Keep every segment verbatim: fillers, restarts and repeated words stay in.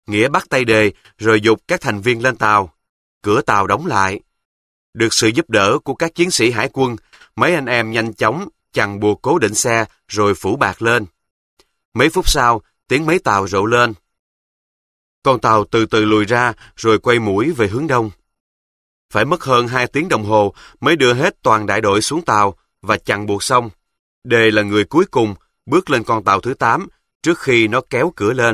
Nghĩa bắt tay đề rồi giục các thành viên lên tàu. Cửa tàu đóng lại. Được sự giúp đỡ của các chiến sĩ hải quân, mấy anh em nhanh chóng chằng buộc cố định xe rồi phủ bạt lên. Mấy phút sau, tiếng máy tàu rộ lên. Con tàu từ từ lùi ra rồi quay mũi về hướng đông. Phải mất hơn hai tiếng đồng hồ mới đưa hết toàn đại đội xuống tàu và chằng buộc xong. Đề là người cuối cùng bước lên con tàu thứ tám trước khi nó kéo cửa lên.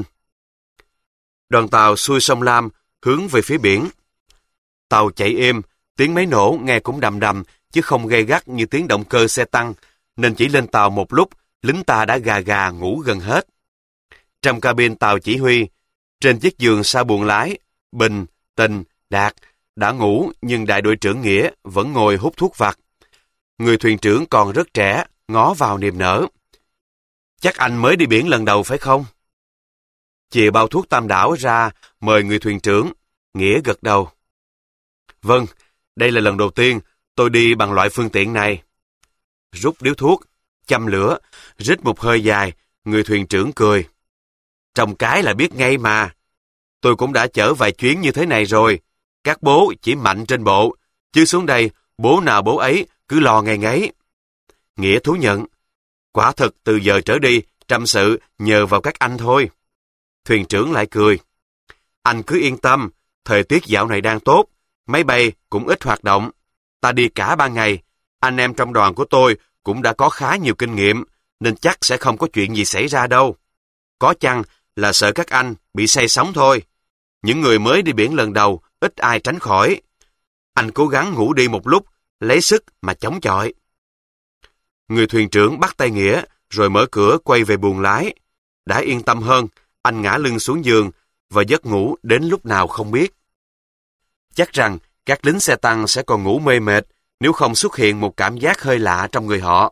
Đoàn tàu xuôi sông Lam hướng về phía biển. Tàu chạy êm, tiếng máy nổ nghe cũng đầm đầm chứ không gay gắt như tiếng động cơ xe tăng, nên chỉ lên tàu một lúc, lính ta đã gà gà ngủ gần hết. Trong cabin tàu chỉ huy, trên chiếc giường sau buồng lái, Bình, Tình, Đạt đã ngủ nhưng đại đội trưởng Nghĩa vẫn ngồi hút thuốc vặt. Người thuyền trưởng còn rất trẻ, ngó vào niềm nở. Chắc anh mới đi biển lần đầu phải không? Chìa bao thuốc Tam Đảo ra, mời người thuyền trưởng. Nghĩa gật đầu. Vâng, đây là lần đầu tiên tôi đi bằng loại phương tiện này. Rút điếu thuốc, châm lửa, rít một hơi dài, người thuyền trưởng cười. Trông cái là biết ngay mà. Tôi cũng đã chở vài chuyến như thế này rồi. Các bố chỉ mạnh trên bộ, chứ xuống đây bố nào bố ấy cứ lo ngày ngấy. Nghĩa thú nhận. Quả thực từ giờ trở đi, trăm sự nhờ vào các anh thôi. Thuyền trưởng lại cười. Anh cứ yên tâm, thời tiết dạo này đang tốt, máy bay cũng ít hoạt động. Ta đi cả ba ngày, anh em trong đoàn của tôi cũng đã có khá nhiều kinh nghiệm, nên chắc sẽ không có chuyện gì xảy ra đâu. Có chăng là sợ các anh bị say sóng thôi. Những người mới đi biển lần đầu, ít ai tránh khỏi. Anh cố gắng ngủ đi một lúc, lấy sức mà chống chọi. Người thuyền trưởng bắt tay Nghĩa, rồi mở cửa quay về buồng lái. Đã yên tâm hơn, anh ngã lưng xuống giường, và giấc ngủ đến lúc nào không biết. Chắc rằng các lính xe tăng sẽ còn ngủ mê mệt nếu không xuất hiện một cảm giác hơi lạ trong người họ.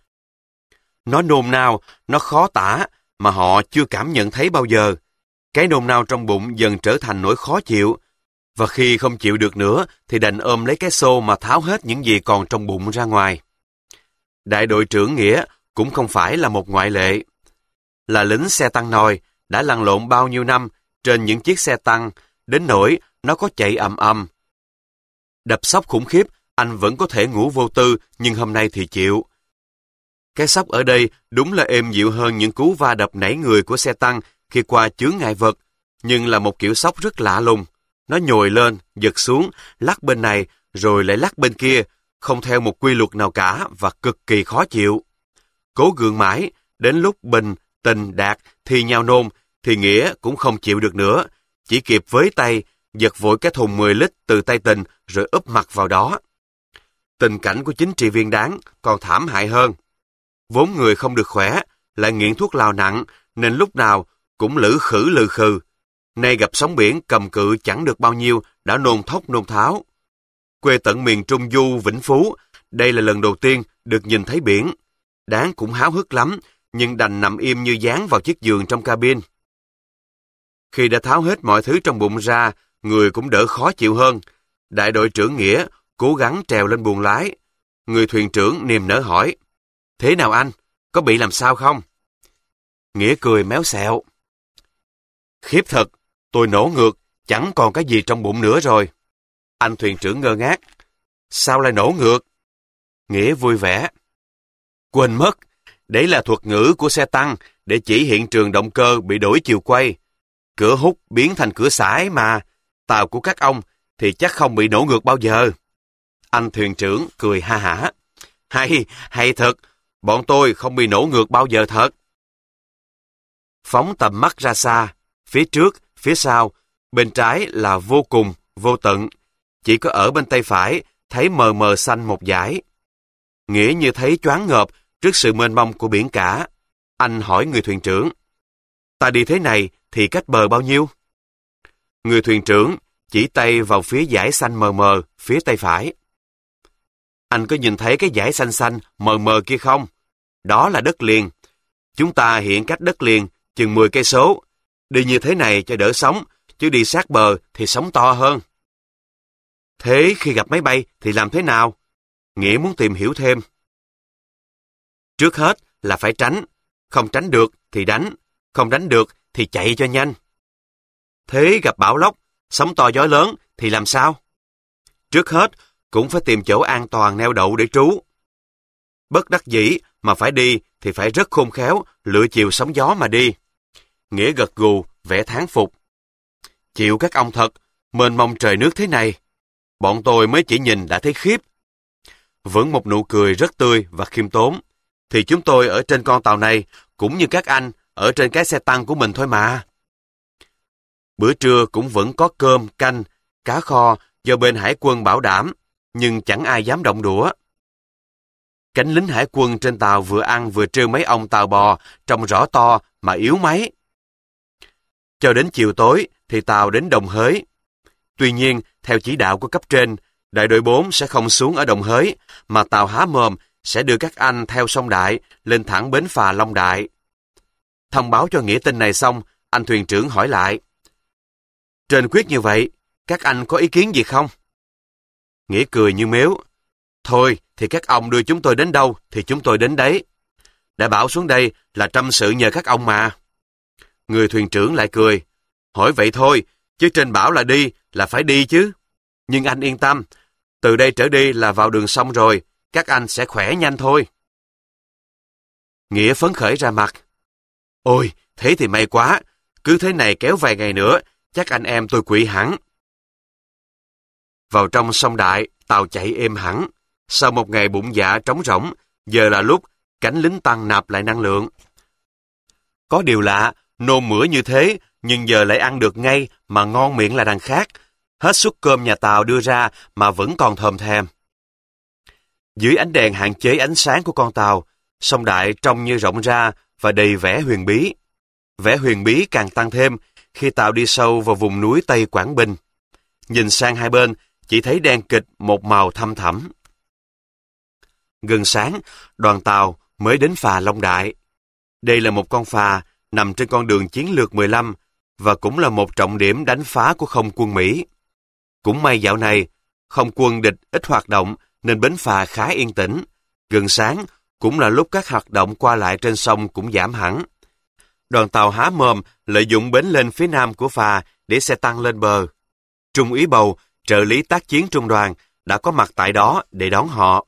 Nó nôn nao, nó khó tả mà họ chưa cảm nhận thấy bao giờ. Cái nôn nao trong bụng dần trở thành nỗi khó chịu, và khi không chịu được nữa thì đành ôm lấy cái xô mà tháo hết những gì còn trong bụng ra ngoài. Đại đội trưởng Nghĩa cũng không phải là một ngoại lệ. Là lính xe tăng nòi, đã lăn lộn bao nhiêu năm trên những chiếc xe tăng, đến nỗi nó có chạy ầm ầm. Đập sốc khủng khiếp, anh vẫn có thể ngủ vô tư, nhưng hôm nay thì chịu. Cái sốc ở đây đúng là êm dịu hơn những cú va đập nảy người của xe tăng khi qua chướng ngại vật, nhưng là một kiểu sốc rất lạ lùng. Nó nhồi lên, giật xuống, lắc bên này, rồi lại lắc bên kia, không theo một quy luật nào cả và cực kỳ khó chịu. Cố gượng mãi, đến lúc Bình, Tình, Đạt thì nhau nôn, thì Nghĩa cũng không chịu được nữa, chỉ kịp với tay, giật vội cái thùng mười lít từ tay Tình rồi úp mặt vào đó. Tình cảnh của chính trị viên Đáng còn thảm hại hơn. Vốn người không được khỏe, lại nghiện thuốc lào nặng, nên lúc nào cũng lử khử lừ khừ. Nay gặp sóng biển cầm cự chẳng được bao nhiêu, đã nôn thốc nôn tháo. Quê tận miền Trung Du, Vĩnh Phú, đây là lần đầu tiên được nhìn thấy biển. Đáng cũng háo hức lắm, nhưng đành nằm im như dán vào chiếc giường trong cabin. Khi đã tháo hết mọi thứ trong bụng ra, người cũng đỡ khó chịu hơn. Đại đội trưởng Nghĩa cố gắng trèo lên buồng lái. Người thuyền trưởng niềm nở hỏi, thế nào anh, có bị làm sao không? Nghĩa cười méo xẹo. Khiếp thật, tôi nổ ngược, chẳng còn cái gì trong bụng nữa rồi. Anh thuyền trưởng ngơ ngác. Sao lại nổ ngược? Nghĩa vui vẻ. Quên mất, đấy là thuật ngữ của xe tăng để chỉ hiện trường động cơ bị đổi chiều quay. Cửa hút biến thành cửa xải mà, tàu của các ông thì chắc không bị nổ ngược bao giờ. Anh thuyền trưởng cười ha hả. Hay, hay thật, bọn tôi không bị nổ ngược bao giờ thật. Phóng tầm mắt ra xa, phía trước, phía sau, bên trái là vô cùng, vô tận. Chỉ có ở bên tay phải thấy mờ mờ xanh một dải. Nghĩa như thấy choáng ngợp trước sự mênh mông của biển cả. Anh hỏi người thuyền trưởng, ta đi thế này thì cách bờ bao nhiêu? Người thuyền trưởng chỉ tay vào phía dải xanh mờ mờ, phía tay phải. Anh có nhìn thấy cái dải xanh xanh mờ mờ kia không? Đó là đất liền. Chúng ta hiện cách đất liền chừng mười cây số. Đi như thế này cho đỡ sóng, chứ đi sát bờ thì sóng to hơn. Thế khi gặp máy bay thì làm thế nào? Nghĩa muốn tìm hiểu thêm. Trước hết là phải tránh. Không tránh được thì đánh. Không đánh được thì chạy cho nhanh. Thế gặp bão lốc, sóng to gió lớn thì làm sao? Trước hết, cũng phải tìm chỗ an toàn neo đậu để trú. Bất đắc dĩ mà phải đi thì phải rất khôn khéo, lựa chiều sóng gió mà đi. Nghĩa gật gù, vẻ thán phục. Chịu các ông thật, mênh mông trời nước thế này. Bọn tôi mới chỉ nhìn đã thấy khiếp. Vẫn một nụ cười rất tươi và khiêm tốn. Thì chúng tôi ở trên con tàu này, cũng như các anh, ở trên cái xe tăng của mình thôi mà. Bữa trưa cũng vẫn có cơm, canh, cá kho do bên hải quân bảo đảm, nhưng chẳng ai dám động đũa. Cánh lính hải quân trên tàu vừa ăn vừa trêu mấy ông tàu bò, trông rõ to mà yếu mấy. Cho đến chiều tối thì tàu đến Đồng Hới. Tuy nhiên, theo chỉ đạo của cấp trên, đại đội bốn sẽ không xuống ở Đồng Hới, mà tàu Há Mồm sẽ đưa các anh theo sông Đại lên thẳng bến phà Long Đại. Thông báo cho Nghĩa tin này xong, anh thuyền trưởng hỏi lại. Trên quyết như vậy, các anh có ý kiến gì không? Nghĩa cười như mếu. Thôi thì các ông đưa chúng tôi đến đâu thì chúng tôi đến đấy. Đã bảo xuống đây là trăm sự nhờ các ông mà. Người thuyền trưởng lại cười. Hỏi vậy thôi, chứ trên bảo là đi là phải đi chứ. Nhưng anh yên tâm, từ đây trở đi là vào đường sông rồi, các anh sẽ khỏe nhanh thôi. Nghĩa phấn khởi ra mặt. Ôi, thế thì may quá, cứ thế này kéo vài ngày nữa, chắc anh em tôi quỵ hẳn. Vào trong sông Đại, tàu chạy êm hẳn. Sau một ngày bụng dạ trống rỗng, giờ là lúc cánh lính tăng nạp lại năng lượng. Có điều lạ, nôn mửa như thế, nhưng giờ lại ăn được ngay mà ngon miệng là đằng khác. Hết suất cơm nhà tàu đưa ra mà vẫn còn thòm thèm. Dưới ánh đèn hạn chế ánh sáng của con tàu, sông Đại trông như rộng ra và đầy vẻ huyền bí. Vẻ huyền bí càng tăng thêm khi tàu đi sâu vào vùng núi Tây Quảng Bình. Nhìn sang hai bên, chỉ thấy đen kịt một màu thăm thẳm. Gần sáng, đoàn tàu mới đến phà Long Đại. Đây là một con phà nằm trên con đường chiến lược mười lăm và cũng là một trọng điểm đánh phá của không quân Mỹ. Cũng may dạo này, không quân địch ít hoạt động nên bến phà khá yên tĩnh. Gần sáng cũng là lúc các hoạt động qua lại trên sông cũng giảm hẳn. Đoàn tàu Há Mồm lợi dụng bến lên phía nam của phà để xe tăng lên bờ. Trung úy Bầu, trợ lý tác chiến trung đoàn, đã có mặt tại đó để đón họ.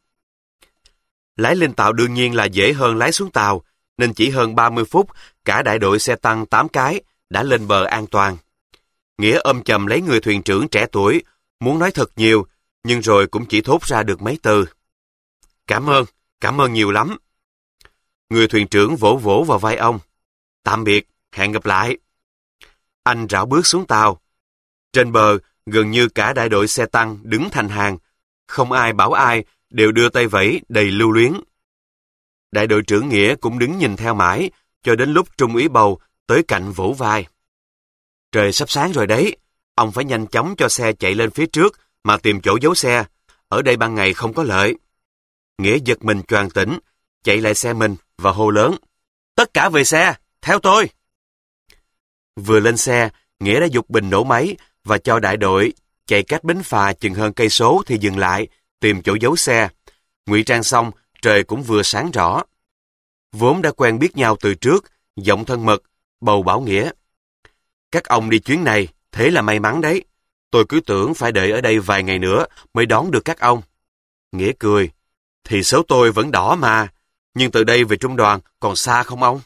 Lái lên tàu đương nhiên là dễ hơn lái xuống tàu, nên chỉ hơn ba mươi phút, cả đại đội xe tăng tám cái đã lên bờ an toàn. Nghĩa ôm chầm lấy người thuyền trưởng trẻ tuổi, muốn nói thật nhiều, nhưng rồi cũng chỉ thốt ra được mấy từ. Cảm ơn, cảm ơn nhiều lắm. Người thuyền trưởng vỗ vỗ vào vai ông. Tạm biệt, hẹn gặp lại. Anh rảo bước xuống tàu. Trên bờ, gần như cả đại đội xe tăng đứng thành hàng. Không ai bảo ai, đều đưa tay vẫy đầy lưu luyến. Đại đội trưởng Nghĩa cũng đứng nhìn theo mãi, cho đến lúc Trung úy Bầu tới cạnh vỗ vai. Trời sắp sáng rồi đấy, ông phải nhanh chóng cho xe chạy lên phía trước mà tìm chỗ giấu xe. Ở đây ban ngày không có lợi. Nghĩa giật mình choàng tỉnh, chạy lại xe mình và hô lớn. Tất cả về xe, theo tôi! Vừa lên xe, Nghĩa đã giục bình nổ máy và cho đại đội chạy cách bến phà chừng hơn cây số thì dừng lại, tìm chỗ giấu xe. Ngụy trang xong, trời cũng vừa sáng rõ. Vốn đã quen biết nhau từ trước, giọng thân mật, Bầu bảo Nghĩa. Các ông đi chuyến này, thế là may mắn đấy. Tôi cứ tưởng phải đợi ở đây vài ngày nữa mới đón được các ông. Nghĩa cười. Thì số tôi vẫn đỏ mà, nhưng từ đây về trung đoàn còn xa không ông?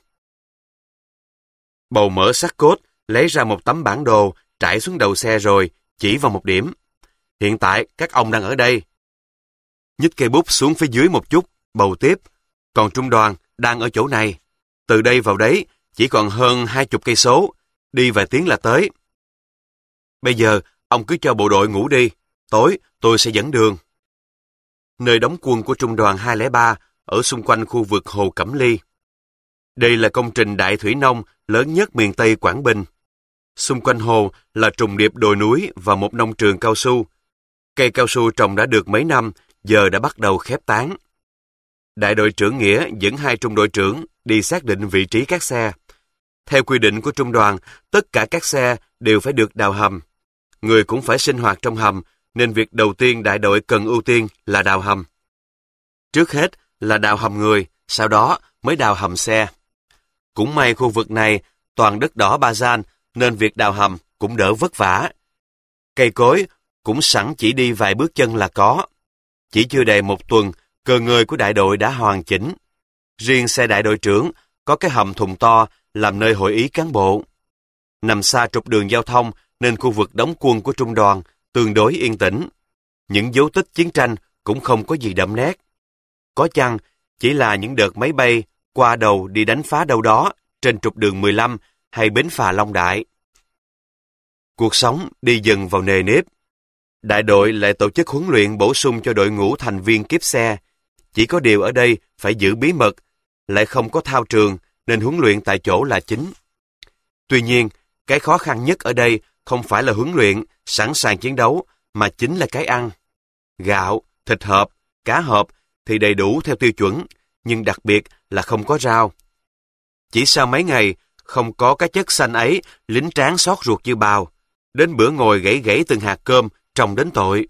Bầu mở xác cốt, lấy ra một tấm bản đồ, trải xuống đầu xe rồi, chỉ vào một điểm. Hiện tại các ông đang ở đây. Nhích cây bút xuống phía dưới một chút, Bầu tiếp. Còn trung đoàn đang ở chỗ này. Từ đây vào đấy chỉ còn hơn hai chục cây số, đi vài tiếng là tới. Bây giờ ông cứ cho bộ đội ngủ đi, tối tôi sẽ dẫn đường. Nơi đóng quân của trung đoàn hai không ba ở xung quanh khu vực Hồ Cẩm Ly. Đây là công trình đại thủy nông lớn nhất miền Tây Quảng Bình. Xung quanh hồ là trùng điệp đồi núi và một nông trường cao su. Cây cao su trồng đã được mấy năm, giờ đã bắt đầu khép tán. Đại đội trưởng Nghĩa dẫn hai trung đội trưởng đi xác định vị trí các xe. Theo quy định của trung đoàn, tất cả các xe đều phải được đào hầm. Người cũng phải sinh hoạt trong hầm, nên việc đầu tiên đại đội cần ưu tiên là đào hầm. Trước hết là đào hầm người, sau đó mới đào hầm xe. Cũng may khu vực này toàn đất đỏ ba gian, nên việc đào hầm cũng đỡ vất vả. Cây cối cũng sẵn chỉ đi vài bước chân là có. Chỉ chưa đầy một tuần, cờ ngơi của đại đội đã hoàn chỉnh. Riêng xe đại đội trưởng có cái hầm thùng to làm nơi hội ý cán bộ. Nằm xa trục đường giao thông nên khu vực đóng quân của trung đoàn tương đối yên tĩnh. Những dấu tích chiến tranh cũng không có gì đậm nét. Có chăng chỉ là những đợt máy bay qua đầu đi đánh phá đâu đó trên trục đường mười lăm hay bến phà Long Đại. Cuộc sống đi dần vào nề nếp. Đại đội lại tổ chức huấn luyện bổ sung cho đội ngũ thành viên kiếp xe. Chỉ có điều ở đây phải giữ bí mật, lại không có thao trường nên huấn luyện tại chỗ là chính. Tuy nhiên, cái khó khăn nhất ở đây không phải là huấn luyện, sẵn sàng chiến đấu, mà chính là cái ăn. Gạo, thịt hộp, cá hộp thì đầy đủ theo tiêu chuẩn, nhưng đặc biệt là không có rau. Chỉ sau mấy ngày, không có cái chất xanh ấy, lính tráng xót ruột như bào. Đến bữa ngồi gãy gãy từng hạt cơm, trông đến tội.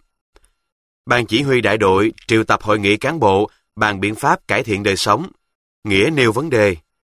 Ban chỉ huy đại đội triệu tập hội nghị cán bộ bàn biện pháp cải thiện đời sống. Nghĩa nêu vấn đề.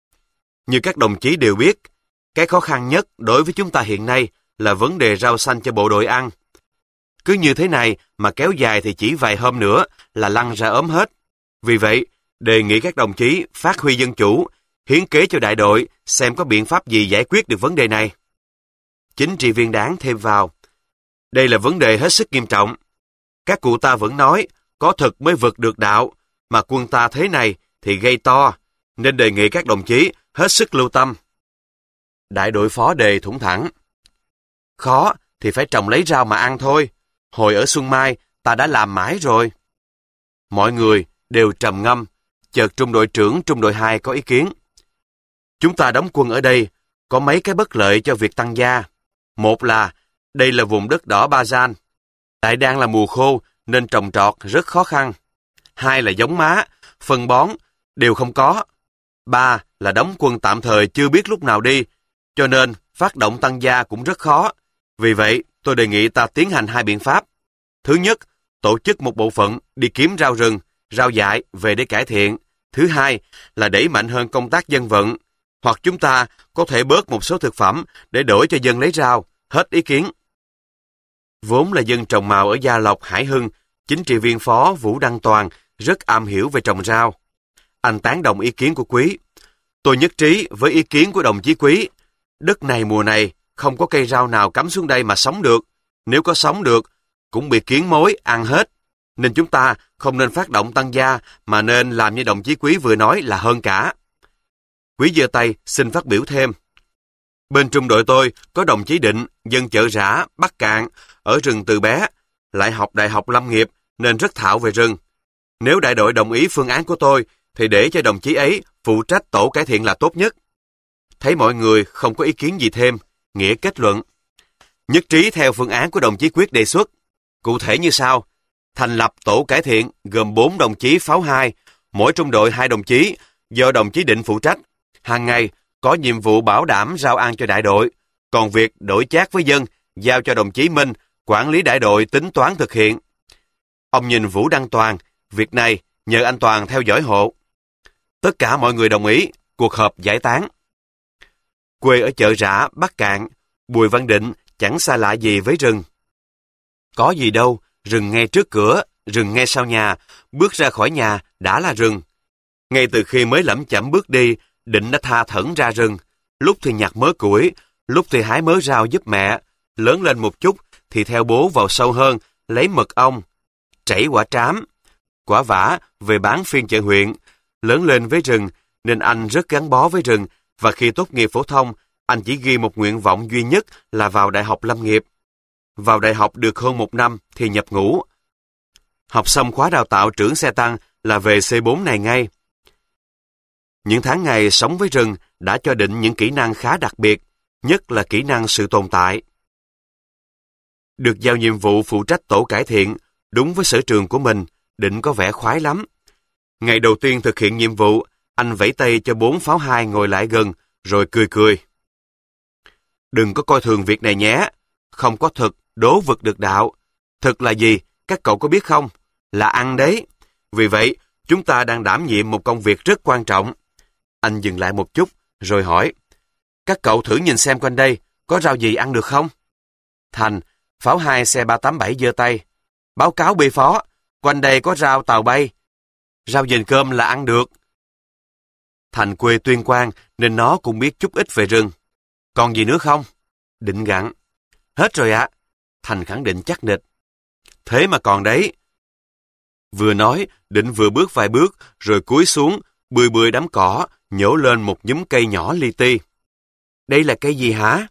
Như các đồng chí đều biết, cái khó khăn nhất đối với chúng ta hiện nay là vấn đề rau xanh cho bộ đội ăn. Cứ như thế này mà kéo dài thì chỉ vài hôm nữa là lăn ra ốm hết. Vì vậy, đề nghị các đồng chí phát huy dân chủ, hiến kế cho đại đội xem có biện pháp gì giải quyết được vấn đề này. Chính trị viên Đáng thêm vào. Đây là vấn đề hết sức nghiêm trọng. Các cụ ta vẫn nói, có thực mới vực được đạo, mà quân ta thế này thì gây to, nên đề nghị các đồng chí hết sức lưu tâm. Đại đội phó đề thủng thẳng. Khó thì phải trồng lấy rau mà ăn thôi. Hồi ở Xuân Mai, ta đã làm mãi rồi. Mọi người đều trầm ngâm, chợt trung đội trưởng trung đội hai có ý kiến. Chúng ta đóng quân ở đây, có mấy cái bất lợi cho việc tăng gia. Một là, đây là vùng đất đỏ Ba Gian. Lại đang là mùa khô, nên trồng trọt rất khó khăn. Hai là giống má, phân bón, đều không có. Ba là đóng quân tạm thời chưa biết lúc nào đi, cho nên phát động tăng gia cũng rất khó. Vì vậy, tôi đề nghị ta tiến hành hai biện pháp. Thứ nhất, tổ chức một bộ phận đi kiếm rau rừng, rau dại về để cải thiện. Thứ hai là đẩy mạnh hơn công tác dân vận. Hoặc chúng ta có thể bớt một số thực phẩm để đổi cho dân lấy rau. Hết ý kiến. Vốn là dân trồng màu ở Gia Lộc, Hải Hưng, chính trị viên phó Vũ Đăng Toàn rất am hiểu về trồng rau. Anh tán đồng ý kiến của Quý. Tôi nhất trí với ý kiến của đồng chí Quý. Đất này mùa này không có cây rau nào cắm xuống đây mà sống được. Nếu có sống được, cũng bị kiến mối ăn hết. Nên chúng ta không nên phát động tăng gia, mà nên làm như đồng chí Quý vừa nói là hơn cả. Quý giơ tay xin phát biểu thêm. Bên trung đội tôi có đồng chí Định, dân Chợ Rã, Bắc Cạn, ở rừng từ bé, lại học đại học lâm nghiệp nên rất thạo về rừng. Nếu đại đội đồng ý phương án của tôi, thì để cho đồng chí ấy phụ trách tổ cải thiện là tốt nhất. Thấy mọi người không có ý kiến gì thêm, Nghĩa kết luận. Nhất trí theo phương án của đồng chí Quyết đề xuất. Cụ thể như sau: thành lập tổ cải thiện gồm bốn đồng chí pháo hai, mỗi trung đội hai đồng chí, do đồng chí Định phụ trách. Hàng ngày có nhiệm vụ bảo đảm rau ăn cho đại đội, còn việc đổi chác với dân giao cho đồng chí Minh, quản lý đại đội tính toán thực hiện. Ông nhìn Vũ Đăng Toàn, việc này nhờ anh Toàn theo dõi hộ. Tất cả mọi người đồng ý, cuộc họp giải tán. Quê ở Chợ Rã, Bắc Cạn, Bùi Văn Định chẳng xa lạ gì với rừng. Có gì đâu, rừng ngay trước cửa, rừng ngay sau nhà, bước ra khỏi nhà đã là rừng. Ngay từ khi mới lẩm chẩm bước đi, Định đã tha thẩn ra rừng, lúc thì nhặt mớ củi, lúc thì hái mớ rau giúp mẹ, lớn lên một chút thì theo bố vào sâu hơn, lấy mật ong, trảy quả trám, quả vả về bán phiên chợ huyện. Lớn lên với rừng nên anh rất gắn bó với rừng, và khi tốt nghiệp phổ thông, anh chỉ ghi một nguyện vọng duy nhất là vào Đại học Lâm nghiệp. Vào đại học được hơn một năm thì nhập ngũ. Học xong khóa đào tạo trưởng xe tăng là về C bốn này ngay. Những tháng ngày sống với rừng đã cho Định những kỹ năng khá đặc biệt, nhất là kỹ năng sự tồn tại. Được giao nhiệm vụ phụ trách tổ cải thiện, đúng với sở trường của mình, Định có vẻ khoái lắm. Ngày đầu tiên thực hiện nhiệm vụ, anh vẫy tay cho bốn pháo hai ngồi lại gần, rồi cười cười. Đừng có coi thường việc này nhé. Không có thực, đố vực được đạo. Thực là gì, các cậu có biết không? Là ăn đấy. Vì vậy, chúng ta đang đảm nhiệm một công việc rất quan trọng. Anh dừng lại một chút, rồi hỏi. Các cậu thử nhìn xem quanh đây, có rau gì ăn được không? Thành, pháo hai xe ba tám bảy giơ tay. Báo cáo bi phó, quanh đây có rau tàu bay. Rau dền cơm là ăn được. Thành quê Tuyên Quang nên nó cũng biết chút ít về rừng. Còn gì nữa không? Định gặn. Hết rồi ạ. Thành khẳng định chắc nịch. Thế mà còn đấy. Vừa nói, Định vừa bước vài bước, rồi cúi xuống, bươi bươi đám cỏ, nhổ lên một nhúm cây nhỏ li ti. Đây là cây gì hả?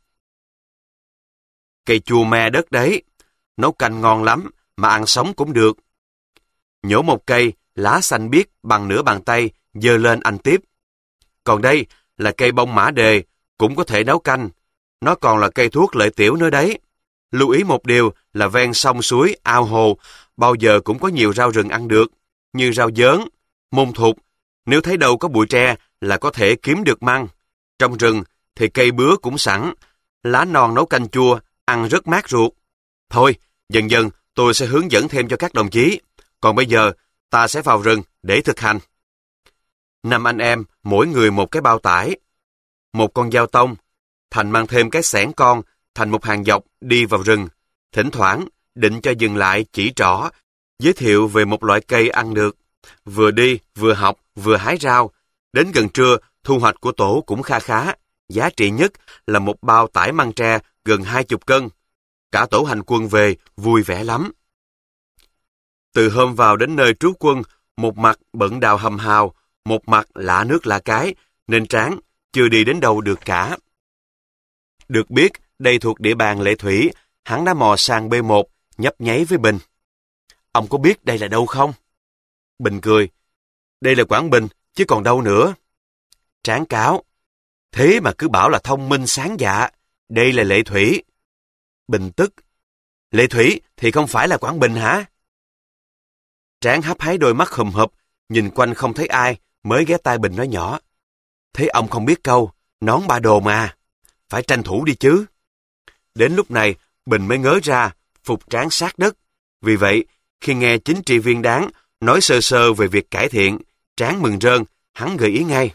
Cây chua me đất đấy. Nấu canh ngon lắm, mà ăn sống cũng được. Nhổ một cây, lá xanh biếc bằng nửa bàn tay, giơ lên anh tiếp. Còn đây là cây bông mã đề, cũng có thể nấu canh. Nó còn là cây thuốc lợi tiểu nữa đấy. Lưu ý một điều là ven sông suối, ao hồ, bao giờ cũng có nhiều rau rừng ăn được, như rau dớn, môn thục. Nếu thấy đâu có bụi tre là có thể kiếm được măng. Trong rừng thì cây bứa cũng sẵn, lá non nấu canh chua, ăn rất mát ruột. Thôi, dần dần tôi sẽ hướng dẫn thêm cho các đồng chí. Còn bây giờ, ta sẽ vào rừng để thực hành. Năm anh em, mỗi người một cái bao tải. Một con dao tông. Thành mang thêm cái xẻng con, thành một hàng dọc đi vào rừng. Thỉnh thoảng, Định cho dừng lại chỉ trỏ, giới thiệu về một loại cây ăn được. Vừa đi, vừa học, vừa hái rau. Đến gần trưa, thu hoạch của tổ cũng kha khá. Giá trị nhất là một bao tải măng tre gần hai chục cân. Cả tổ hành quân về, vui vẻ lắm. Từ hôm vào đến nơi trú quân, một mặt bận đào hầm hào, một mặt lạ nước lạ cái, nên Tráng chưa đi đến đâu được cả. Được biết, đây thuộc địa bàn Lệ Thủy, hắn đã mò sang bê một, nhấp nháy với Bình. Ông có biết đây là đâu không? Bình cười. Đây là Quảng Bình, chứ còn đâu nữa. Tráng cáo. Thế mà cứ bảo là thông minh sáng dạ. Đây là Lệ Thủy. Bình tức. Lệ Thủy thì không phải là Quảng Bình hả? Tráng hấp háy đôi mắt hùm hụp, nhìn quanh không thấy ai, mới ghé tai Bình nói nhỏ. Thế ông không biết câu, nón ba đồ mà. Phải tranh thủ đi chứ. Đến lúc này, Bình mới ngớ ra, phục Tráng sát đất. Vì vậy, khi nghe chính trị viên Đáng nói sơ sơ về việc cải thiện, Tráng mừng rơn, hắn gợi ý ngay.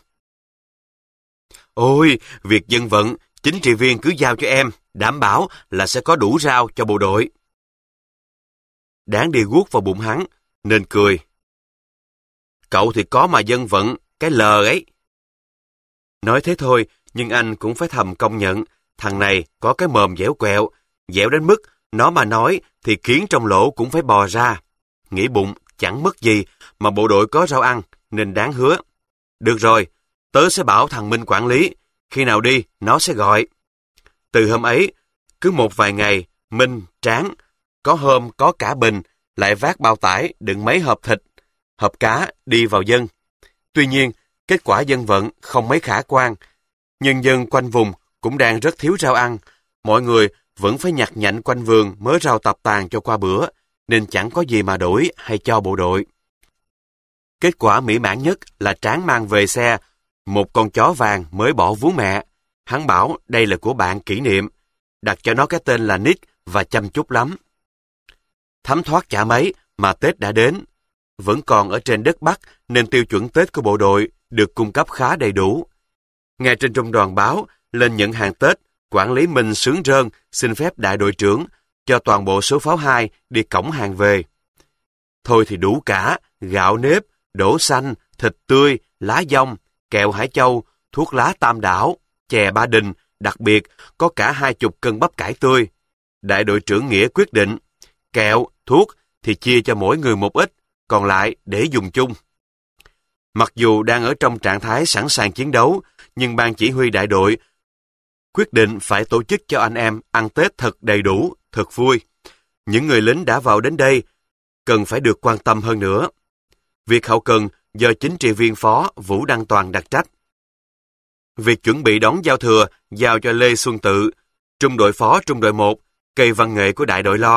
Ôi, việc dân vận, chính trị viên cứ giao cho em, đảm bảo là sẽ có đủ rau cho bộ đội. Đáng đi guốc vào bụng hắn, nên cười. Cậu thì có mà dân vận, cái lờ ấy. Nói thế thôi, nhưng anh cũng phải thầm công nhận, thằng này có cái mồm dẻo quẹo, dẻo đến mức nó mà nói thì kiến trong lỗ cũng phải bò ra. Nghĩ bụng chẳng mất gì mà bộ đội có rau ăn, nên Đáng hứa. Được rồi, tớ sẽ bảo thằng Minh quản lý, khi nào đi nó sẽ gọi. Từ hôm ấy, cứ một vài ngày, Minh, Tráng, có hôm có cả Bình, lại vác bao tải đựng mấy hộp thịt, hộp cá đi vào dân. Tuy nhiên, kết quả dân vận không mấy khả quan. Nhân dân quanh vùng cũng đang rất thiếu rau ăn. Mọi người vẫn phải nhặt nhạnh quanh vườn mớ rau tập tàn cho qua bữa, nên chẳng có gì mà đổi hay cho bộ đội. Kết quả mỹ mãn nhất là Tráng mang về xe một con chó vàng mới bỏ vú mẹ. Hắn bảo đây là của bạn kỷ niệm, đặt cho nó cái tên là Nick và chăm chút lắm. Thấm thoát chả mấy mà Tết đã đến. Vẫn còn ở trên đất Bắc nên tiêu chuẩn Tết của bộ đội được cung cấp khá đầy đủ. Nghe trên trung đoàn báo lên nhận hàng Tết, quản lý Minh sướng rơn xin phép đại đội trưởng cho toàn bộ số pháo hai đi cõng hàng về. Thôi thì đủ cả, gạo nếp, đỗ xanh, thịt tươi, lá dong, kẹo Hải Châu, thuốc lá Tam Đảo, chè Ba Đình, đặc biệt có cả hai chục cân bắp cải tươi. Đại đội trưởng Nghĩa quyết định, kẹo, thuốc thì chia cho mỗi người một ít, còn lại để dùng chung. Mặc dù đang ở trong trạng thái sẵn sàng chiến đấu, nhưng ban chỉ huy đại đội quyết định phải tổ chức cho anh em ăn Tết thật đầy đủ, thật vui. Những người lính đã vào đến đây cần phải được quan tâm hơn nữa. Việc hậu cần do chính trị viên phó Vũ Đăng Toàn đặc trách. Việc chuẩn bị đón giao thừa giao cho Lê Xuân Tự, trung đội phó trung đội một, cây văn nghệ của đại đội lo.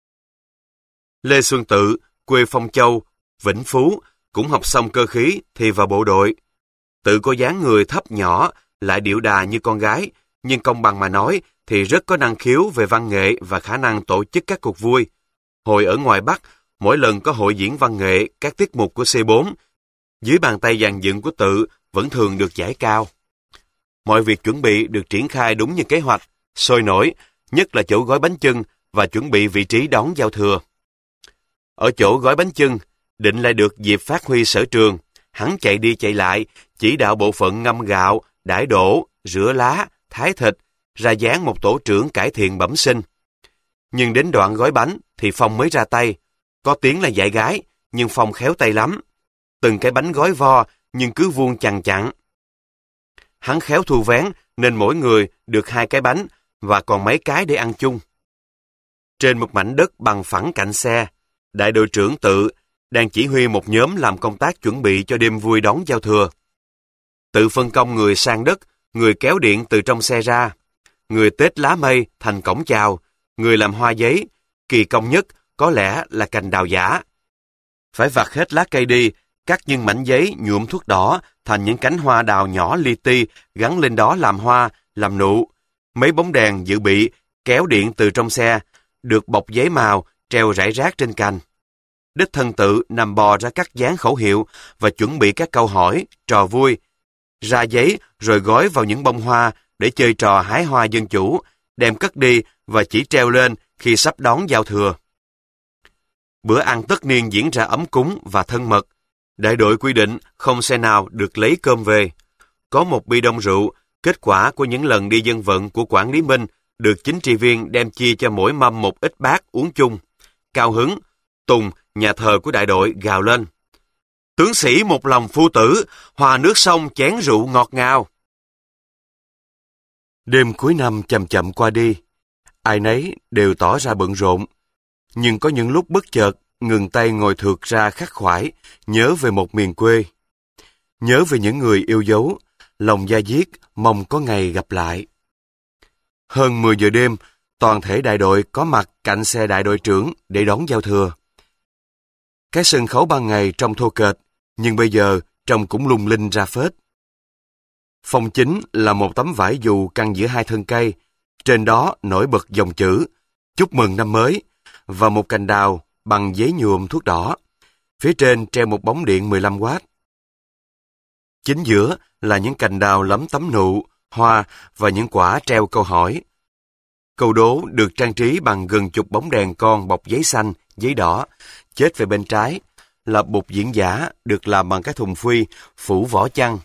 Lê Xuân Tự, quê Phong Châu, Vĩnh Phú, cũng học xong cơ khí thì vào bộ đội. Tự có dáng người thấp nhỏ, lại điệu đà như con gái, nhưng công bằng mà nói thì rất có năng khiếu về văn nghệ và khả năng tổ chức các cuộc vui. Hồi ở ngoài Bắc, mỗi lần có hội diễn văn nghệ, các tiết mục của C bốn, dưới bàn tay dàn dựng của Tự vẫn thường được giải cao. Mọi việc chuẩn bị được triển khai đúng như kế hoạch, sôi nổi, nhất là chỗ gói bánh chưng và chuẩn bị vị trí đón giao thừa. Ở chỗ gói bánh chưng, Định lại được dịp phát huy sở trường. Hắn chạy đi chạy lại, chỉ đạo bộ phận ngâm gạo, đãi đổ, rửa lá, thái thịt, ra dáng một tổ trưởng cải thiện bẩm sinh. Nhưng đến đoạn gói bánh thì Phong mới ra tay. Có tiếng là dạy gái, nhưng Phong khéo tay lắm. Từng cái bánh gói vo, nhưng cứ vuông chằng chặn. Hắn khéo thu vén, nên mỗi người được hai cái bánh, và còn mấy cái để ăn chung. Trên một mảnh đất bằng phẳng cạnh xe, đại đội trưởng Tự đang chỉ huy một nhóm làm công tác chuẩn bị cho đêm vui đón giao thừa. Tự phân công người sang đất, người kéo điện từ trong xe ra, người tết lá mây thành cổng chào, người làm hoa giấy, kỳ công nhất có lẽ là cành đào giả. Phải vặt hết lá cây đi, cắt những mảnh giấy nhuộm thuốc đỏ thành những cánh hoa đào nhỏ li ti, gắn lên đó làm hoa, làm nụ. Mấy bóng đèn dự bị, kéo điện từ trong xe, được bọc giấy màu, treo rải rác trên cành. Đích thân Tự nằm bò ra cắt dán khẩu hiệu và chuẩn bị các câu hỏi, trò vui. Ra giấy rồi gói vào những bông hoa để chơi trò hái hoa dân chủ, đem cất đi và chỉ treo lên khi sắp đón giao thừa. Bữa ăn tất niên diễn ra ấm cúng và thân mật. Đại đội quy định không xe nào được lấy cơm về. Có một bi đông rượu, kết quả của những lần đi dân vận của quản lý Minh, được chính trị viên đem chia cho mỗi mâm một ít bát uống chung. Cao hứng, Tùng, nhà thờ của đại đội, gào lên: "Tướng sĩ một lòng phu tử, hòa nước sông chén rượu ngọt ngào." Đêm cuối năm chậm chậm qua đi, ai nấy đều tỏ ra bận rộn. Nhưng có những lúc bất chợt, ngừng tay ngồi thượt ra khắc khoải, nhớ về một miền quê. Nhớ về những người yêu dấu, lòng da diết, mong có ngày gặp lại. Hơn mười giờ đêm, toàn thể đại đội có mặt cạnh xe đại đội trưởng để đón giao thừa. Cái sân khấu ban ngày trông thô kệch, nhưng bây giờ trông cũng lung linh ra phết. Phòng chính là một tấm vải dù căng giữa hai thân cây, trên đó nổi bật dòng chữ "Chúc mừng năm mới" và một cành đào bằng giấy nhuộm thuốc đỏ. Phía trên treo một bóng điện mười lăm oát. Chính giữa là những cành đào lấm tấm nụ, hoa và những quả treo câu hỏi. Câu đố được trang trí bằng gần chục bóng đèn con bọc giấy xanh, giấy đỏ. Chết về bên trái là bục diễn giả được làm bằng cái thùng phuy, phủ vỏ chăn.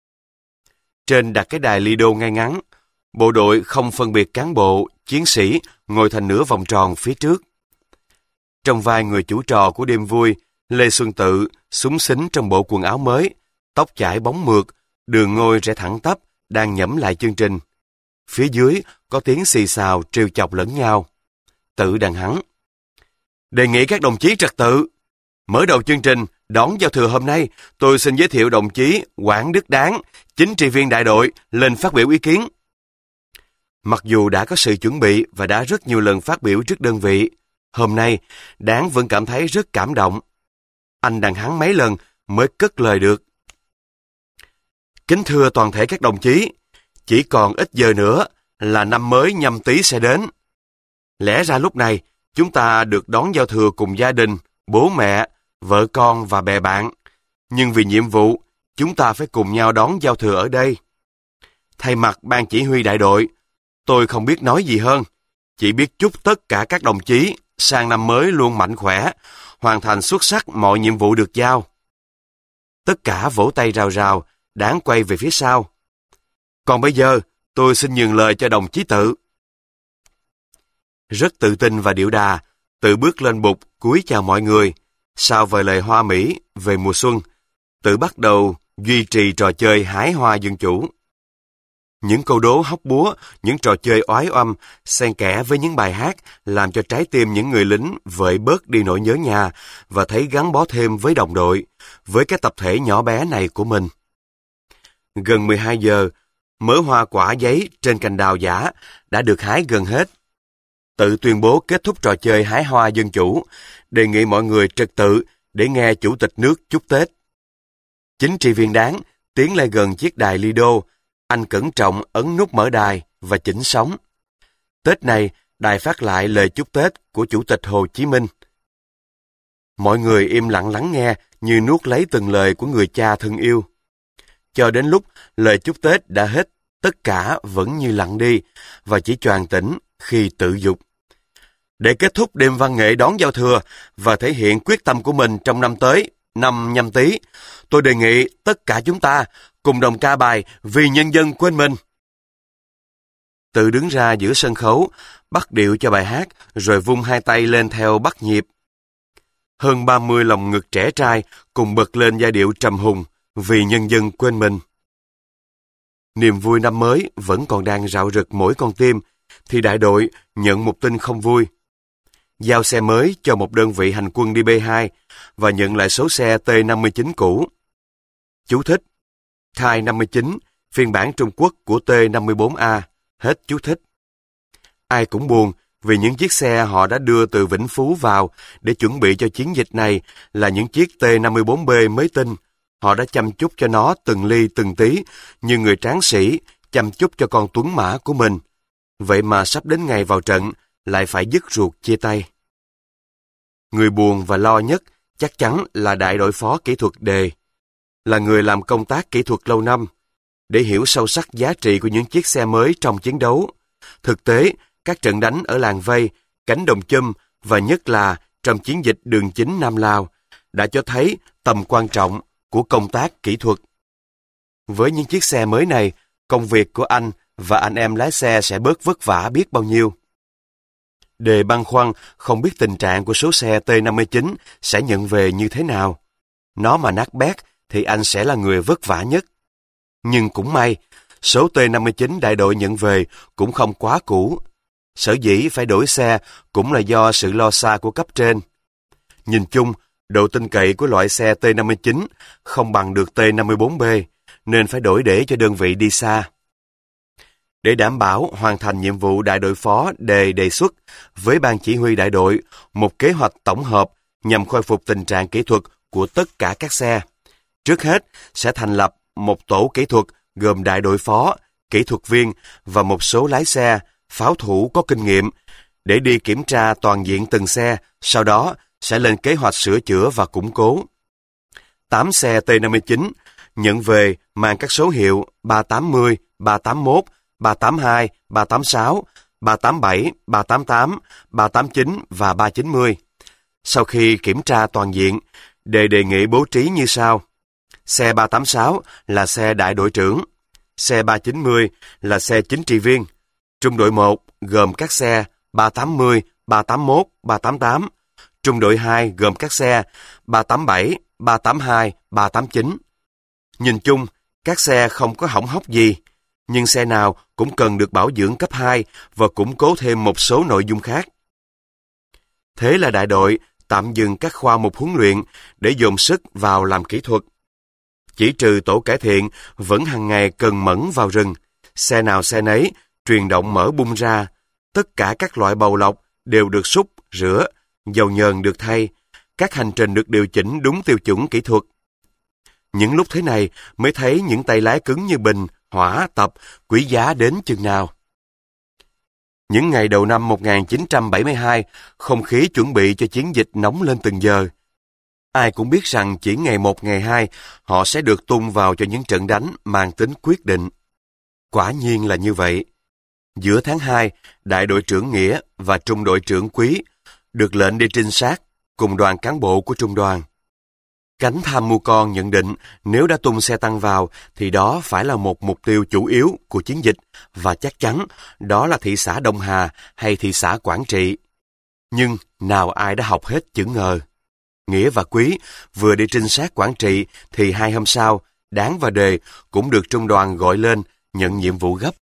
Trên đặt cái đài lido ngay ngắn. Bộ đội không phân biệt cán bộ, chiến sĩ ngồi thành nửa vòng tròn phía trước. Trong vai người chủ trò của đêm vui, Lê Xuân Tự xúng xính trong bộ quần áo mới, tóc chải bóng mượt, đường ngôi rẽ thẳng tắp, đang nhẩm lại chương trình. Phía dưới có tiếng xì xào trêu chọc lẫn nhau. Tự đàn hắn: "Đề nghị các đồng chí trật tự. Mở đầu chương trình đón giao thừa hôm nay, tôi xin giới thiệu đồng chí Quảng Đức Đáng, chính trị viên đại đội, lên phát biểu ý kiến." Mặc dù đã có sự chuẩn bị và đã rất nhiều lần phát biểu trước đơn vị, hôm nay Đáng vẫn cảm thấy rất cảm động. Anh đàn hắn mấy lần mới cất lời được: "Kính thưa toàn thể các đồng chí, chỉ còn ít giờ nữa là năm mới Nhâm Tý sẽ đến. Lẽ ra lúc này chúng ta được đón giao thừa cùng gia đình, bố mẹ, vợ con và bè bạn. Nhưng vì nhiệm vụ, chúng ta phải cùng nhau đón giao thừa ở đây. Thay mặt ban chỉ huy đại đội, tôi không biết nói gì hơn, chỉ biết chúc tất cả các đồng chí sang năm mới luôn mạnh khỏe, hoàn thành xuất sắc mọi nhiệm vụ được giao." Tất cả vỗ tay rào rào, Đáng quay về phía sau: "Còn bây giờ, tôi xin nhường lời cho đồng chí Tự." Rất tự tin và điệu đà, Tự bước lên bục cúi chào mọi người. Sau vài lời hoa mỹ về mùa xuân, Tự bắt đầu duy trì trò chơi hái hoa dân chủ. Những câu đố hóc búa, những trò chơi oái oăm, xen kẽ với những bài hát làm cho trái tim những người lính vơi bớt đi nỗi nhớ nhà và thấy gắn bó thêm với đồng đội, với cái tập thể nhỏ bé này của mình. Gần mười hai giờ, mớ hoa quả giấy trên cành đào giả đã được hái gần hết. Tự tuyên bố kết thúc trò chơi hái hoa dân chủ, đề nghị mọi người trật tự để nghe Chủ tịch nước chúc Tết. Chính trị viên Đáng tiến lại gần chiếc đài lido, anh cẩn trọng ấn nút mở đài và chỉnh sóng. Tết này, đài phát lại lời chúc Tết của Chủ tịch Hồ Chí Minh. Mọi người im lặng lắng nghe như nuốt lấy từng lời của người cha thân yêu. Cho đến lúc lời chúc Tết đã hết, tất cả vẫn như lặng đi và chỉ choàng tỉnh khi tự dục. Để kết thúc đêm văn nghệ đón giao thừa và thể hiện quyết tâm của mình trong năm tới, năm Nhâm Tý, tôi đề nghị tất cả chúng ta cùng đồng ca bài Vì Nhân dân quên mình. Tự đứng ra giữa sân khấu, bắt điệu cho bài hát, rồi vung hai tay lên theo bắt nhịp. Hơn ba mươi lòng ngực trẻ trai cùng bật lên giai điệu trầm hùng Vì nhân dân quên mình. Niềm vui năm mới vẫn còn đang rạo rực mỗi con tim, thì đại đội nhận một tin không vui. Giao xe mới cho một đơn vị hành quân đi B hai và nhận lại số xe T năm mươi chín cũ. Chú thích: Thai năm mươi chín, phiên bản Trung Quốc của T năm mươi bốn A. Hết chú thích. Ai cũng buồn vì những chiếc xe họ đã đưa từ Vĩnh Phú vào để chuẩn bị cho chiến dịch này là những chiếc T năm mươi bốn B mới tinh. Họ đã chăm chút cho nó từng ly từng tí, như người tráng sĩ chăm chút cho con tuấn mã của mình. Vậy mà sắp đến ngày vào trận, lại phải dứt ruột chia tay. Người buồn và lo nhất chắc chắn là đại đội phó kỹ thuật Đề, là người làm công tác kỹ thuật lâu năm. Để hiểu sâu sắc giá trị của những chiếc xe mới trong chiến đấu, thực tế, các trận đánh ở làng Vây, cánh Đồng Chum và nhất là trong chiến dịch đường chính Nam Lào đã cho thấy tầm quan trọng của công tác kỹ thuật. Với những chiếc xe mới này, công việc của anh và anh em lái xe sẽ bớt vất vả biết bao nhiêu. Đề băn khoăn không biết tình trạng của số xe T năm mươi chín sẽ nhận về như thế nào. Nó mà nát bét thì anh sẽ là người vất vả nhất. Nhưng cũng may, số T năm mươi chín đại đội nhận về cũng không quá cũ. Sở dĩ phải đổi xe cũng là do sự lo xa của cấp trên. Nhìn chung, độ tin cậy của loại xe T năm mươi chín không bằng được T năm mươi bốn B, nên phải đổi để cho đơn vị đi xa. Để đảm bảo hoàn thành nhiệm vụ, đại đội phó Đề đề xuất với ban chỉ huy đại đội một kế hoạch tổng hợp nhằm khôi phục tình trạng kỹ thuật của tất cả các xe. Trước hết, sẽ thành lập một tổ kỹ thuật gồm đại đội phó, kỹ thuật viên và một số lái xe, pháo thủ có kinh nghiệm để đi kiểm tra toàn diện từng xe, sau đó sẽ lên kế hoạch sửa chữa và củng cố. tám xe T năm mươi chín nhận về mang các số hiệu ba tám mươi, ba tám mốt, ba tám hai, ba tám sáu, ba tám bảy, ba tám tám, ba tám chín và ba chín mươi. Sau khi kiểm tra toàn diện, Đề đề nghị bố trí như sau. Xe ba tám sáu là xe đại đội trưởng, xe ba chín mươi là xe chính trị viên. Trung đội một gồm các xe ba tám mươi, ba tám mốt, ba tám tám. Trung đội hai gồm các xe ba tám bảy, ba tám hai, ba tám chín. Nhìn chung, các xe không có hỏng hóc gì, nhưng xe nào cũng cần được bảo dưỡng cấp hai và củng cố thêm một số nội dung khác. Thế là đại đội tạm dừng các khoa mục huấn luyện để dồn sức vào làm kỹ thuật. Chỉ trừ tổ cải thiện vẫn hàng ngày cần mẫn vào rừng, xe nào xe nấy, truyền động mở bung ra, tất cả các loại bầu lọc đều được xúc, rửa, dầu nhờn được thay, các hành trình được điều chỉnh đúng tiêu chuẩn kỹ thuật. Những lúc thế này mới thấy những tay lái cứng như bình, hỏa, tập, quý giá đến chừng nào. Những ngày đầu năm một nghìn chín trăm bảy mươi hai, không khí chuẩn bị cho chiến dịch nóng lên từng giờ. Ai cũng biết rằng chỉ ngày một ngày hai, họ sẽ được tung vào cho những trận đánh mang tính quyết định. Quả nhiên là như vậy. Giữa tháng hai, đại đội trưởng Nghĩa và trung đội trưởng Quý được lệnh đi trinh sát cùng đoàn cán bộ của trung đoàn. Cánh tham mưu con nhận định nếu đã tung xe tăng vào thì đó phải là một mục tiêu chủ yếu của chiến dịch và chắc chắn đó là thị xã Đông Hà hay thị xã Quảng Trị. Nhưng nào ai đã học hết chữ ngờ. Nghĩa và Quý vừa đi trinh sát Quảng Trị thì hai hôm sau, Đáng và Đề cũng được trung đoàn gọi lên nhận nhiệm vụ gấp.